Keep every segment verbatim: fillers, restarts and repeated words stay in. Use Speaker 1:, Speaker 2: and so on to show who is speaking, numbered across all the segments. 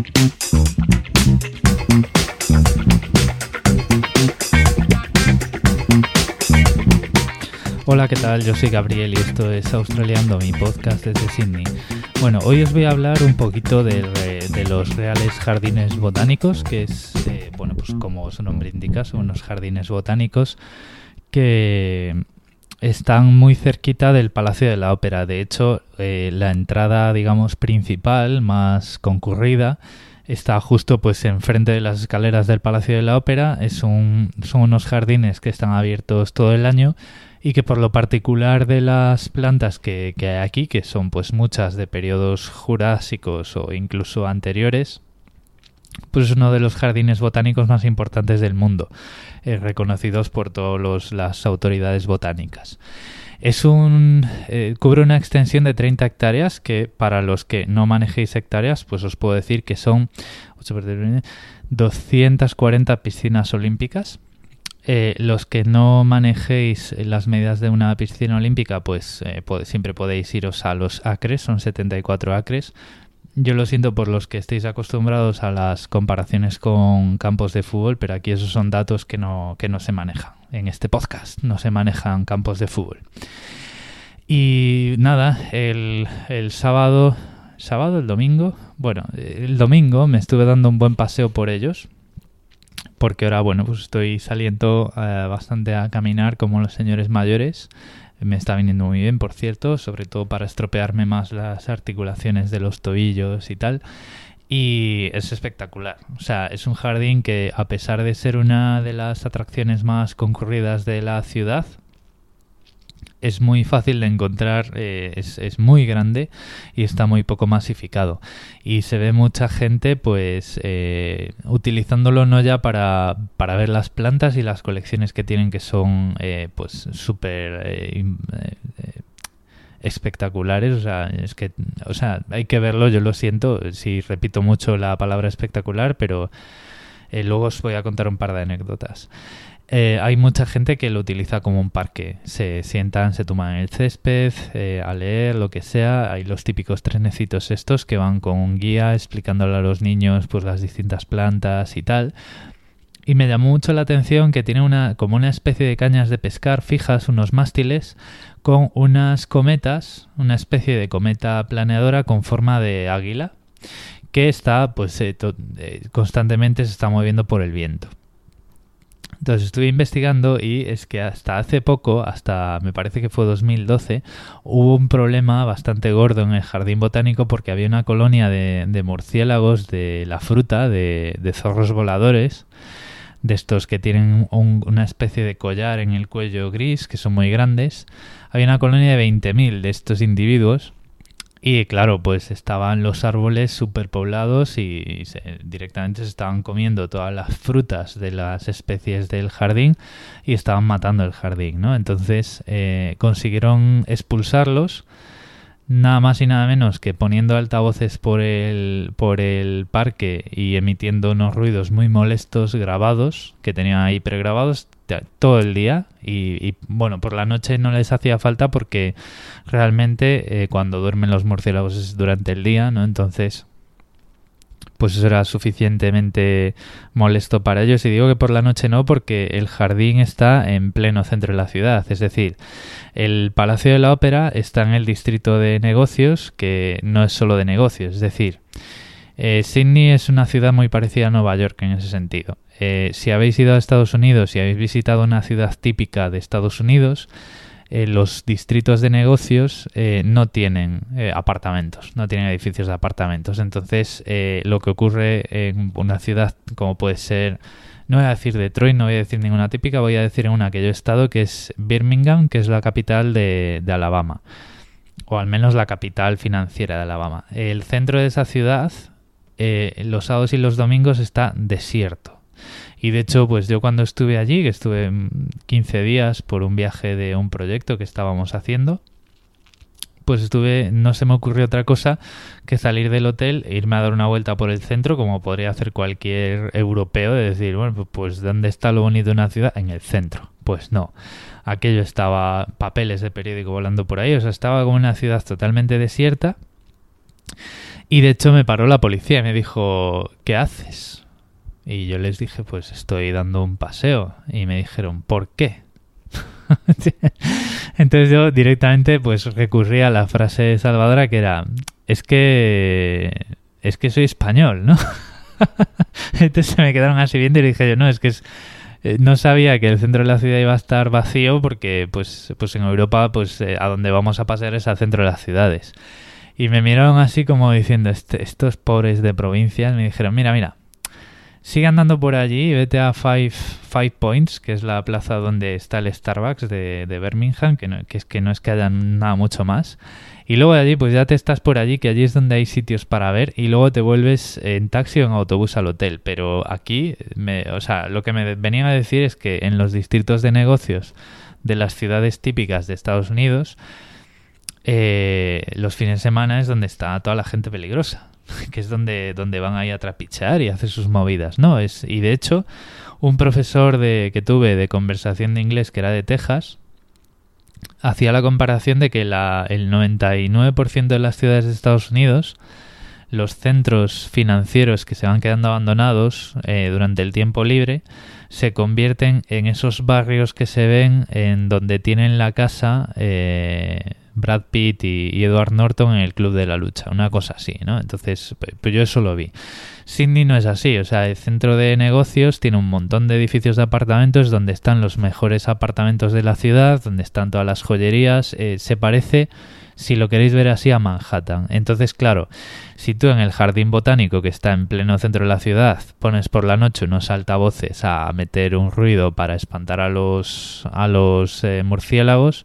Speaker 1: Hola, ¿qué tal? Yo soy Gabriel y esto es Australiando, mi podcast desde Sydney. Bueno, hoy os voy a hablar un poquito de, de los Reales Jardines Botánicos, que es, eh, bueno, pues como su nombre indica, son unos jardines botánicos que están muy cerquita del Palacio de la Ópera. De hecho, eh, la entrada, digamos, principal, más concurrida, está justo pues enfrente de las escaleras del Palacio de la Ópera. Es un, son unos jardines que están abiertos todo el año y que por lo particular de las plantas que, que hay aquí, que son pues muchas de periodos jurásicos o incluso anteriores, pues es uno de los jardines botánicos más importantes del mundo, eh, reconocidos por todas las autoridades botánicas. Es un eh, cubre una extensión de treinta hectáreas que, para los que no manejéis hectáreas, pues os puedo decir que son doscientas cuarenta piscinas olímpicas. Eh, los que no manejéis las medidas de una piscina olímpica, pues eh, pod- siempre podéis iros a los acres, son setenta y cuatro acres. Yo lo siento por los que estéis acostumbrados a las comparaciones con campos de fútbol, pero aquí esos son datos que no, que no se manejan. En este podcast no se manejan campos de fútbol. Y nada, el, el sábado, sábado, el domingo, bueno, el domingo me estuve dando un buen paseo por ellos, porque ahora, bueno, pues estoy saliendo eh, bastante a caminar como los señores mayores. Me está viniendo muy bien, por cierto, sobre todo para estropearme más las articulaciones de los tobillos y tal. Y es espectacular. O sea, es un jardín que, a pesar de ser una de las atracciones más concurridas de la ciudad, es muy fácil de encontrar, eh, es, es muy grande y está muy poco masificado. Y se ve mucha gente pues eh, utilizándolo no ya para, para ver las plantas y las colecciones que tienen, que son eh, pues súper eh, eh, espectaculares. O sea, es que, o sea, hay que verlo, yo lo siento si repito mucho la palabra espectacular, pero eh, luego os voy a contar un par de anécdotas. Eh, hay mucha gente que lo utiliza como un parque. Se sientan, se toman el césped, eh, a leer, lo que sea. Hay los típicos trenecitos estos que van con un guía explicándole a los niños pues las distintas plantas y tal. Y me llamó mucho la atención que tiene una como una especie de cañas de pescar fijas, unos mástiles, con unas cometas, una especie de cometa planeadora con forma de águila, que está pues eh, to- eh, constantemente se está moviendo por el viento. Entonces estuve investigando y es que hasta hace poco, hasta me parece que fue dos mil doce, hubo un problema bastante gordo en el jardín botánico porque había una colonia de, de murciélagos de la fruta, de, de zorros voladores, de estos que tienen un, una especie de collar en el cuello gris, que son muy grandes. Había una colonia de veinte mil de estos individuos. Y claro, pues estaban los árboles superpoblados y, y se, directamente se estaban comiendo todas las frutas de las especies del jardín y estaban matando el jardín, ¿no? Entonces eh, consiguieron expulsarlos, nada más y nada menos que poniendo altavoces por el, por el parque y emitiendo unos ruidos muy molestos grabados, que tenían ahí pregrabados todo el día. Y, y bueno, por la noche no les hacía falta porque realmente eh, cuando duermen los murciélagos es durante el día, ¿no? Entonces pues eso era suficientemente molesto para ellos. Y digo que por la noche no, porque el jardín está en pleno centro de la ciudad. Es decir, el Palacio de la Ópera está en el distrito de negocios, que no es solo de negocios. Es decir, eh, Sydney es una ciudad muy parecida a Nueva York en ese sentido. Eh, si habéis ido a Estados Unidos y habéis visitado una ciudad típica de Estados Unidos, eh, los distritos de negocios eh, no tienen eh, apartamentos, no tienen edificios de apartamentos. Entonces, eh, lo que ocurre en una ciudad como puede ser, no voy a decir Detroit, no voy a decir ninguna típica, voy a decir en una que yo he estado, que es Birmingham, que es la capital de, de Alabama, o al menos la capital financiera de Alabama. El centro de esa ciudad, eh, los sábados y los domingos está desierto. Y de hecho, pues yo cuando estuve allí, que estuve quince días por un viaje de un proyecto que estábamos haciendo, pues estuve, no se me ocurrió otra cosa que salir del hotel e irme a dar una vuelta por el centro, como podría hacer cualquier europeo, de decir, bueno, pues ¿dónde está lo bonito de una ciudad? En el centro. Pues no, aquello estaba papeles de periódico volando por ahí, o sea, estaba como una ciudad totalmente desierta. Y de hecho me paró la policía y me dijo, ¿qué haces? Y yo les dije, pues estoy dando un paseo. Y me dijeron, ¿por qué? Entonces yo directamente pues recurrí a la frase salvadora que era, es que es que soy español, ¿no? Entonces se me quedaron así viendo y dije yo, no, es que es, eh, no sabía que el centro de la ciudad iba a estar vacío porque pues, pues en Europa pues eh, a donde vamos a pasear es al centro de las ciudades. Y me miraron así como diciendo, este, estos pobres de provincias, me dijeron, mira, mira, sigue andando por allí y vete a Five, Five Points, que es la plaza donde está el Starbucks de, de Birmingham, que, no, que es que no es que haya nada mucho más. Y luego de allí, pues ya te estás por allí, que allí es donde hay sitios para ver, y luego te vuelves en taxi o en autobús al hotel. Pero aquí, me, o sea, lo que me venían a decir es que en los distritos de negocios de las ciudades típicas de Estados Unidos, eh, los fines de semana es donde está toda la gente peligrosa, que es donde, donde van ahí a trapichear y a hacer sus movidas, ¿no? Es, y de hecho, un profesor de, que tuve de conversación de inglés que era de Texas, hacía la comparación de que la, el noventa y nueve por ciento de las ciudades de Estados Unidos, los centros financieros que se van quedando abandonados eh, durante el tiempo libre, se convierten en esos barrios que se ven en donde tienen la casa eh, Brad Pitt y, y Edward Norton en el Club de la Lucha, una cosa así, ¿no? Entonces, pues yo eso lo vi. Sydney no es así, o sea, el centro de negocios tiene un montón de edificios de apartamentos donde están los mejores apartamentos de la ciudad, donde están todas las joyerías, eh, se parece, si lo queréis ver así, a Manhattan. Entonces, claro, si tú en el jardín botánico que está en pleno centro de la ciudad pones por la noche unos altavoces a meter un ruido para espantar a los, a los eh, murciélagos,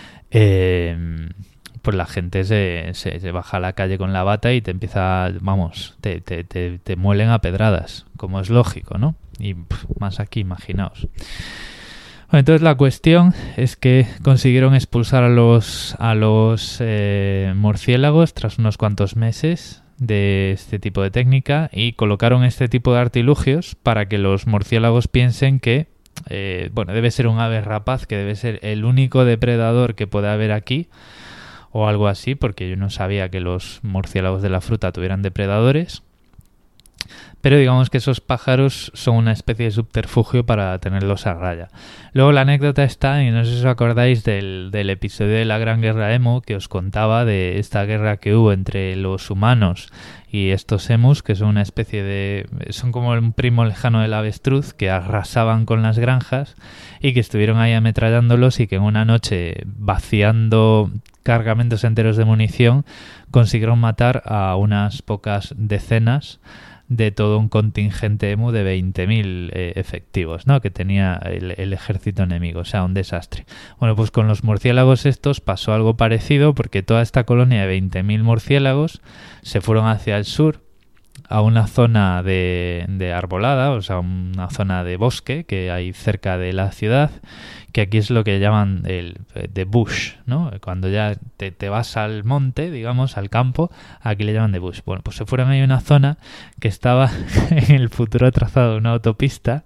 Speaker 1: eh, pues la gente se, se, se baja a la calle con la bata y te empieza, vamos, te, te, te, te muelen a pedradas, como es lógico, ¿no? Y pff, más aquí, imaginaos. Bueno, entonces la cuestión es que consiguieron expulsar a los, a los eh, murciélagos tras unos cuantos meses de este tipo de técnica y colocaron este tipo de artilugios para que los murciélagos piensen que eh, bueno, debe ser un ave rapaz, que debe ser el único depredador que puede haber aquí o algo así, porque yo no sabía que los murciélagos de la fruta tuvieran depredadores. Pero digamos que esos pájaros son una especie de subterfugio para tenerlos a raya. Luego la anécdota está, y no sé si os acordáis del, del episodio de la Gran Guerra Emu, que os contaba de esta guerra que hubo entre los humanos y estos emus, que son una especie de... son como un primo lejano del avestruz, que arrasaban con las granjas y que estuvieron ahí ametrallándolos y que en una noche, vaciando cargamentos enteros de munición, consiguieron matar a unas pocas decenas de todo un contingente emu de veinte mil eh, efectivos, ¿no? Que tenía el, el ejército enemigo, o sea, un desastre. Bueno, pues con los murciélagos estos pasó algo parecido, porque toda esta colonia de veinte mil murciélagos se fueron hacia el sur, a una zona de, de arbolada, o sea, una zona de bosque que hay cerca de la ciudad, que aquí es lo que llaman el de bush, ¿no? Cuando ya te, te vas al monte, digamos, al campo, aquí le llaman de bush. Bueno, pues se fueron ahí a una zona que estaba en el futuro trazado de una autopista.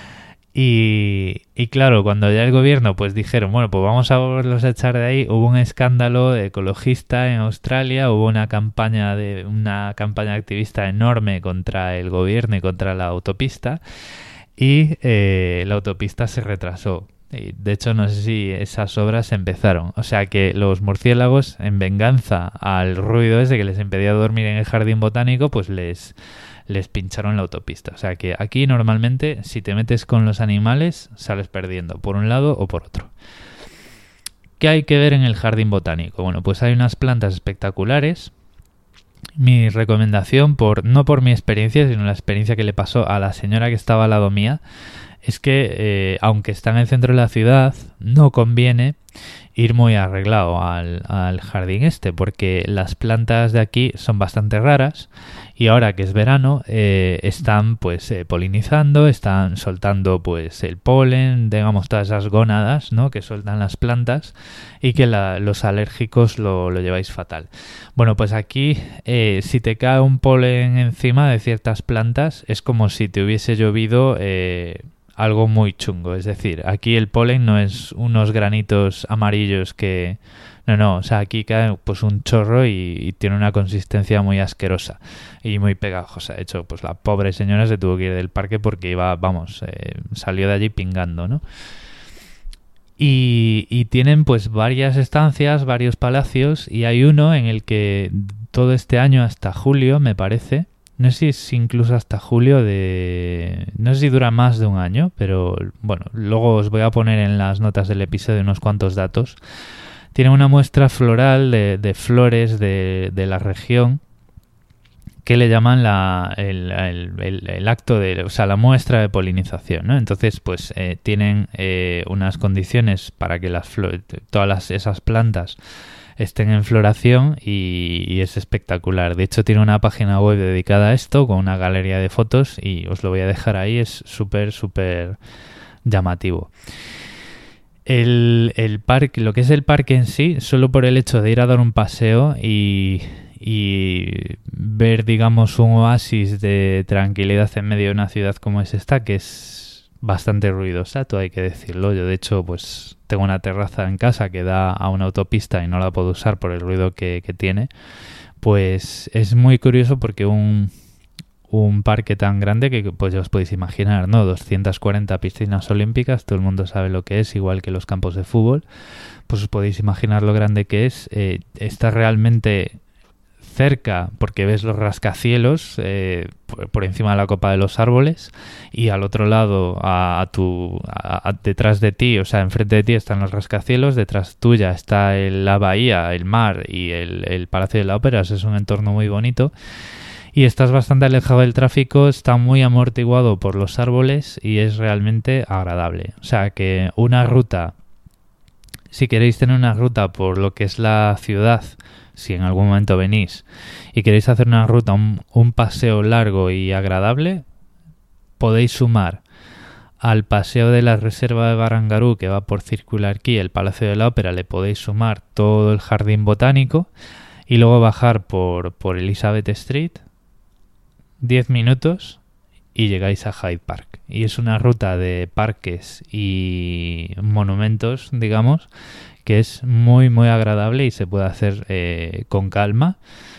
Speaker 1: Y, y claro, cuando ya el gobierno pues dijeron, bueno, pues vamos a volverlos a echar de ahí, hubo un escándalo ecologista en Australia, hubo una campaña de una campaña activista enorme contra el gobierno y contra la autopista, y eh, la autopista se retrasó. Y de hecho no sé si esas obras empezaron. O sea que los murciélagos, en venganza al ruido ese que les impedía dormir en el jardín botánico, pues les... les pincharon la autopista. O sea que aquí normalmente si te metes con los animales sales perdiendo, por un lado o por otro. ¿Qué hay que ver en el jardín botánico? Bueno, pues hay unas plantas espectaculares. Mi recomendación, por no por mi experiencia, sino la experiencia que le pasó a la señora que estaba al lado mía, es que eh, aunque está en el centro de la ciudad, no conviene ir muy arreglado al, al jardín este, porque las plantas de aquí son bastante raras y ahora que es verano eh, están pues eh, polinizando, están soltando pues el polen, digamos todas esas gónadas, ¿no?, que sueltan las plantas y que la, los alérgicos lo, lo lleváis fatal. Bueno, pues aquí eh, si te cae un polen encima de ciertas plantas es como si te hubiese llovido eh, algo muy chungo. Es decir, aquí el polen no es unos granitos amarillos que... No, no, o sea, aquí cae pues un chorro y, y tiene una consistencia muy asquerosa y muy pegajosa. De hecho, pues la pobre señora se tuvo que ir del parque porque iba, vamos, eh, salió de allí pingando, ¿no? Y, y tienen pues varias estancias, varios palacios, y hay uno en el que todo este año hasta julio, me parece, no sé si es incluso hasta julio de... no sé si dura más de un año, pero bueno, luego os voy a poner en las notas del episodio unos cuantos datos. Tiene una muestra floral de, de flores de, de la región que le llaman la, el, el, el, el acto de, o sea, la muestra de polinización, ¿no? Entonces, pues eh, tienen eh, unas condiciones para que las flores, todas las, esas plantas estén en floración y, y es espectacular. De hecho, tiene una página web dedicada a esto con una galería de fotos y os lo voy a dejar ahí. Es súper, súper llamativo. El, el parque, lo que es el parque en sí, solo por el hecho de ir a dar un paseo y... y ver, digamos, un oasis de tranquilidad en medio de una ciudad como es esta, que es bastante ruidosa, todo hay que decirlo. Yo, de hecho, pues tengo una terraza en casa que da a una autopista y no la puedo usar por el ruido que, que tiene. Pues es muy curioso porque un, un parque tan grande que, pues ya os podéis imaginar, ¿no? doscientas cuarenta piscinas olímpicas, todo el mundo sabe lo que es, igual que los campos de fútbol. Pues os podéis imaginar lo grande que es. Eh, está realmente cerca porque ves los rascacielos eh, por, por encima de la copa de los árboles, y al otro lado a, a tu a, a, detrás de ti, o sea, enfrente de ti están los rascacielos, detrás tuya está el, la bahía, el mar y el, el Palacio de la Ópera. Es un entorno muy bonito y estás bastante alejado del tráfico, está muy amortiguado por los árboles y es realmente agradable. O sea que una ruta, si queréis tener una ruta por lo que es la ciudad, si en algún momento venís y queréis hacer una ruta, un, un paseo largo y agradable, podéis sumar al paseo de la Reserva de Barangaroo, que va por Circular Quay, el Palacio de la Ópera, le podéis sumar todo el jardín botánico y luego bajar por, por Elizabeth Street, diez minutos y llegáis a Hyde Park. Y es una ruta de parques y monumentos, digamos, que es muy muy agradable y se puede hacer eh, con calma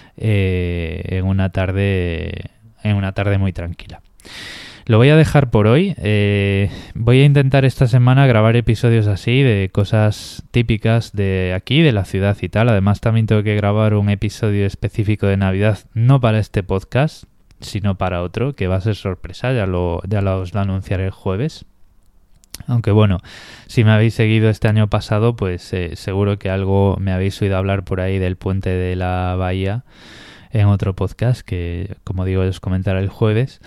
Speaker 1: eh, en una tarde en una tarde muy tranquila. Lo voy a dejar por hoy. Eh, voy a intentar esta semana grabar episodios así de cosas típicas de aquí, de la ciudad y tal. Además también tengo que grabar un episodio específico de Navidad, no para este podcast, sino para otro, que va a ser sorpresa, ya lo, ya lo os lo anunciaré el jueves. Aunque bueno, si me habéis seguido este año pasado, pues eh, seguro que algo me habéis oído hablar por ahí del puente de la Bahía en otro podcast que, como digo, os comentaré el jueves.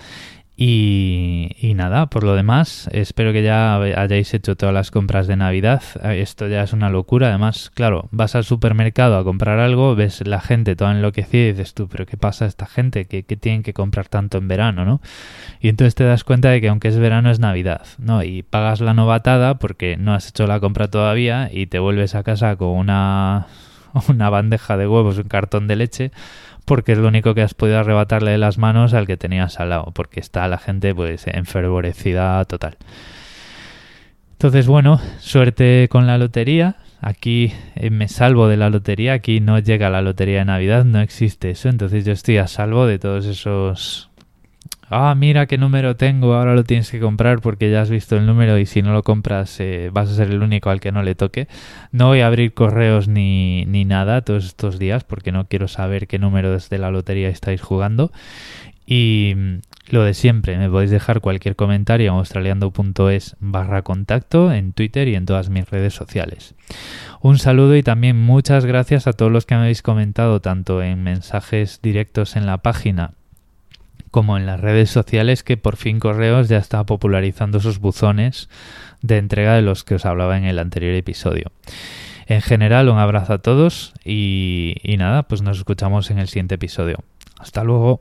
Speaker 1: Y, y nada, por lo demás, espero que ya hayáis hecho todas las compras de Navidad. Esto ya es una locura. Además, claro, vas al supermercado a comprar algo, ves la gente toda enloquecida y dices tú, pero ¿qué pasa a esta gente? ¿Qué, qué tienen que comprar tanto en verano, no? Y entonces te das cuenta de que aunque es verano es Navidad, ¿no? Y pagas la novatada porque no has hecho la compra todavía y te vuelves a casa con una, una bandeja de huevos, un cartón de leche, porque es lo único que has podido arrebatarle de las manos al que tenías al lado, porque está la gente pues enfervorecida total. Entonces, bueno, suerte con la lotería. Aquí eh, me salvo de la lotería, aquí no llega la lotería de Navidad, no existe eso, entonces yo estoy a salvo de todos esos... Ah, mira qué número tengo, ahora lo tienes que comprar porque ya has visto el número y si no lo compras eh, vas a ser el único al que no le toque. No voy a abrir correos ni, ni nada todos estos días porque no quiero saber qué números de la lotería estáis jugando. Y lo de siempre, me podéis dejar cualquier comentario en australiando.es barra contacto en Twitter y en todas mis redes sociales. Un saludo y también muchas gracias a todos los que me habéis comentado tanto en mensajes directos en la página como en las redes sociales, que por fin Correos ya está popularizando sus buzones de entrega de los que os hablaba en el anterior episodio. En general, un abrazo a todos y, y nada, pues nos escuchamos en el siguiente episodio. Hasta luego.